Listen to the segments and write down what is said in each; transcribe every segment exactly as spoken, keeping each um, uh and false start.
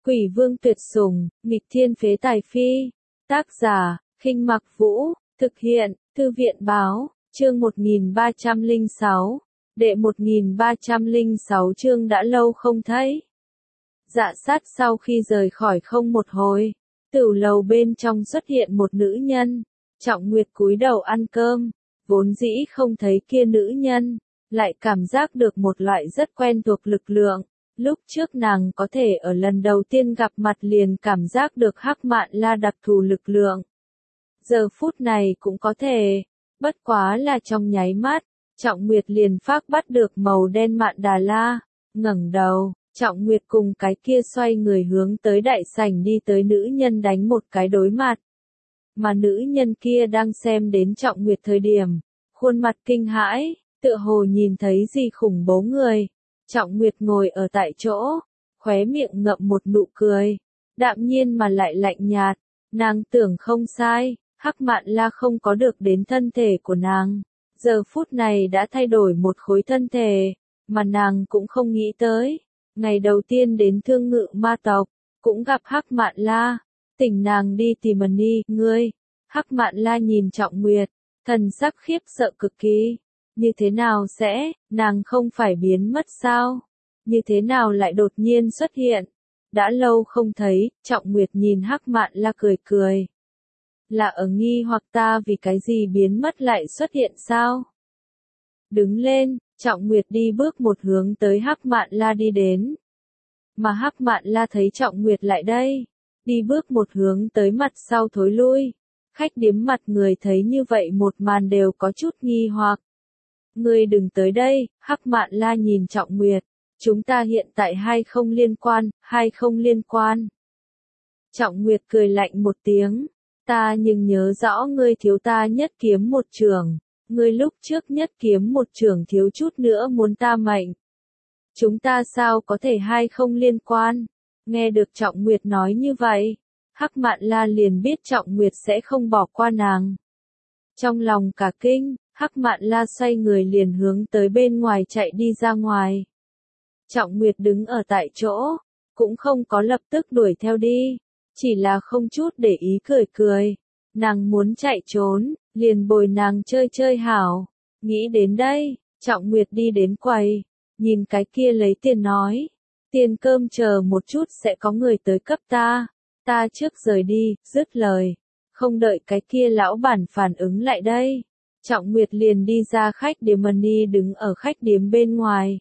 Quỷ vương tuyệt sủng, nghịch thiên phế tài phi. Tác giả, Khinh Mặc Vũ, thực hiện, Thư viện báo, chương một nghìn ba trăm lẻ sáu, đệ một nghìn ba trăm lẻ sáu chương đã lâu không thấy. Dạ sát sau khi rời khỏi không một hồi, tửu lầu bên trong xuất hiện một nữ nhân, Trọng Nguyệt cúi đầu ăn cơm, vốn dĩ không thấy kia nữ nhân, lại cảm giác được một loại rất quen thuộc lực lượng. Lúc trước nàng có thể ở lần đầu tiên gặp mặt liền cảm giác được Hắc Mạn La đặc thù lực lượng. Giờ phút này cũng có thể, bất quá là trong nháy mắt, Trọng Nguyệt liền phác bắt được màu đen Mạn Đà La, ngẩng đầu, Trọng Nguyệt cùng cái kia xoay người hướng tới đại sảnh đi tới nữ nhân đánh một cái đối mặt. Mà nữ nhân kia đang xem đến Trọng Nguyệt thời điểm, khuôn mặt kinh hãi, tựa hồ nhìn thấy gì khủng bố người. Trọng Nguyệt ngồi ở tại chỗ, khóe miệng ngậm một nụ cười, đạm nhiên mà lại lạnh nhạt, nàng tưởng không sai, Hắc Mạn La không có được đến thân thể của nàng, giờ phút này đã thay đổi một khối thân thể, mà nàng cũng không nghĩ tới, ngày đầu tiên đến Thương Ngự Ma tộc, cũng gặp Hắc Mạn La, tỉnh nàng đi tìm Ni, ngươi, Hắc Mạn La nhìn Trọng Nguyệt, thần sắc khiếp sợ cực kỳ. Như thế nào sẽ, nàng không phải biến mất sao? Như thế nào lại đột nhiên xuất hiện? Đã lâu không thấy, Trọng Nguyệt nhìn Hắc Mạn La cười cười. Là ở nghi hoặc ta vì cái gì biến mất lại xuất hiện sao? Đứng lên, Trọng Nguyệt đi bước một hướng tới Hắc Mạn La đi đến. Mà Hắc Mạn La thấy Trọng Nguyệt lại đây, đi bước một hướng tới mặt sau thối lui. Khách điếm mặt người thấy như vậy một màn đều có chút nghi hoặc. Ngươi đừng tới đây, Hắc Mạn La nhìn Trọng Nguyệt, chúng ta hiện tại hay không liên quan, hay không liên quan. Trọng Nguyệt cười lạnh một tiếng, ta nhưng nhớ rõ ngươi thiếu ta nhất kiếm một trường, ngươi lúc trước nhất kiếm một trường thiếu chút nữa muốn ta mệnh. Chúng ta sao có thể hay không liên quan, nghe được Trọng Nguyệt nói như vậy, Hắc Mạn La liền biết Trọng Nguyệt sẽ không bỏ qua nàng. Trong lòng cả kinh, Hắc Mạn La xoay người liền hướng tới bên ngoài chạy đi ra ngoài. Trọng Nguyệt đứng ở tại chỗ, cũng không có lập tức đuổi theo đi, chỉ là không chút để ý cười cười. Nàng muốn chạy trốn, liền bồi nàng chơi chơi hảo. Nghĩ đến đây, Trọng Nguyệt đi đến quầy, nhìn cái kia lấy tiền nói. Tiền cơm chờ một chút sẽ có người tới cấp ta, ta trước rời đi, dứt lời. Không đợi cái kia lão bản phản ứng lại đây. Trọng Nguyệt liền đi ra khách điếm, Ni đứng ở khách điếm bên ngoài.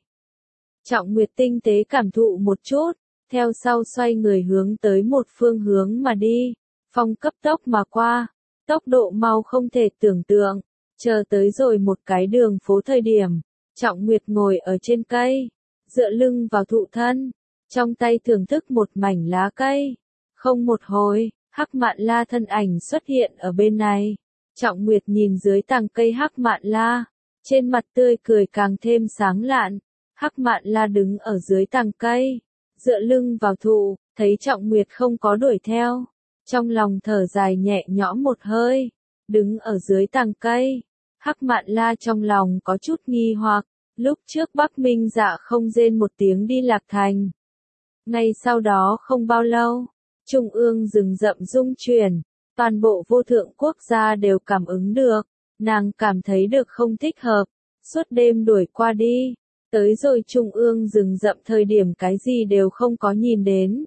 Trọng Nguyệt tinh tế cảm thụ một chút, theo sau xoay người hướng tới một phương hướng mà đi, phong cấp tốc mà qua, tốc độ mau không thể tưởng tượng, chờ tới rồi một cái đường phố thời điểm, Trọng Nguyệt ngồi ở trên cây, dựa lưng vào thụ thân, trong tay thưởng thức một mảnh lá cây, không một hồi, Hắc Mạn La thân ảnh xuất hiện ở bên này. Trọng Nguyệt nhìn dưới tàng cây Hắc Mạn La, trên mặt tươi cười càng thêm sáng lạn. Hắc Mạn La đứng ở dưới tàng cây, dựa lưng vào thụ, thấy Trọng Nguyệt không có đuổi theo, trong lòng thở dài nhẹ nhõm một hơi, đứng ở dưới tàng cây. Hắc Mạn La trong lòng có chút nghi hoặc, lúc trước Bắc Minh Dạ không rên một tiếng đi Lạc Thành. Ngay sau đó không bao lâu, Trung ương rừng rậm rung chuyển. Toàn bộ vô thượng quốc gia đều cảm ứng được, nàng cảm thấy được không thích hợp, suốt đêm đuổi qua đi, tới rồi Trung ương rừng rậm thời điểm cái gì đều không có nhìn đến.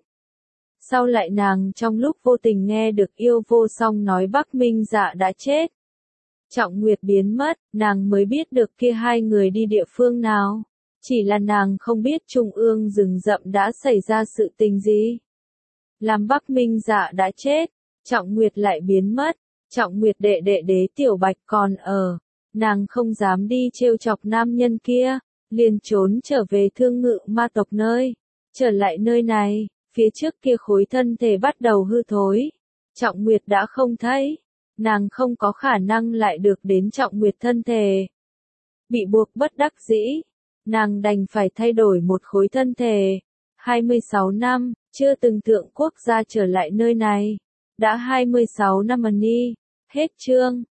Sau lại nàng trong lúc vô tình nghe được Yêu Vô Song nói Bắc Minh Dạ đã chết. Trọng Nguyệt biến mất, nàng mới biết được kia hai người đi địa phương nào, chỉ là nàng không biết Trung ương rừng rậm đã xảy ra sự tình gì. Làm Bắc Minh Dạ đã chết. Trọng Nguyệt lại biến mất, Trọng Nguyệt đệ đệ Đế Tiểu Bạch còn ở, nàng không dám đi trêu chọc nam nhân kia, liền trốn trở về Thương Ngự Ma tộc nơi, trở lại nơi này, phía trước kia khối thân thể bắt đầu hư thối, Trọng Nguyệt đã không thấy, nàng không có khả năng lại được đến Trọng Nguyệt thân thể. Bị buộc bất đắc dĩ, nàng đành phải thay đổi một khối thân thể, hai mươi sáu năm, chưa từng thượng quốc gia trở lại nơi này. Đã hai mươi sáu năm Ni, hết chương.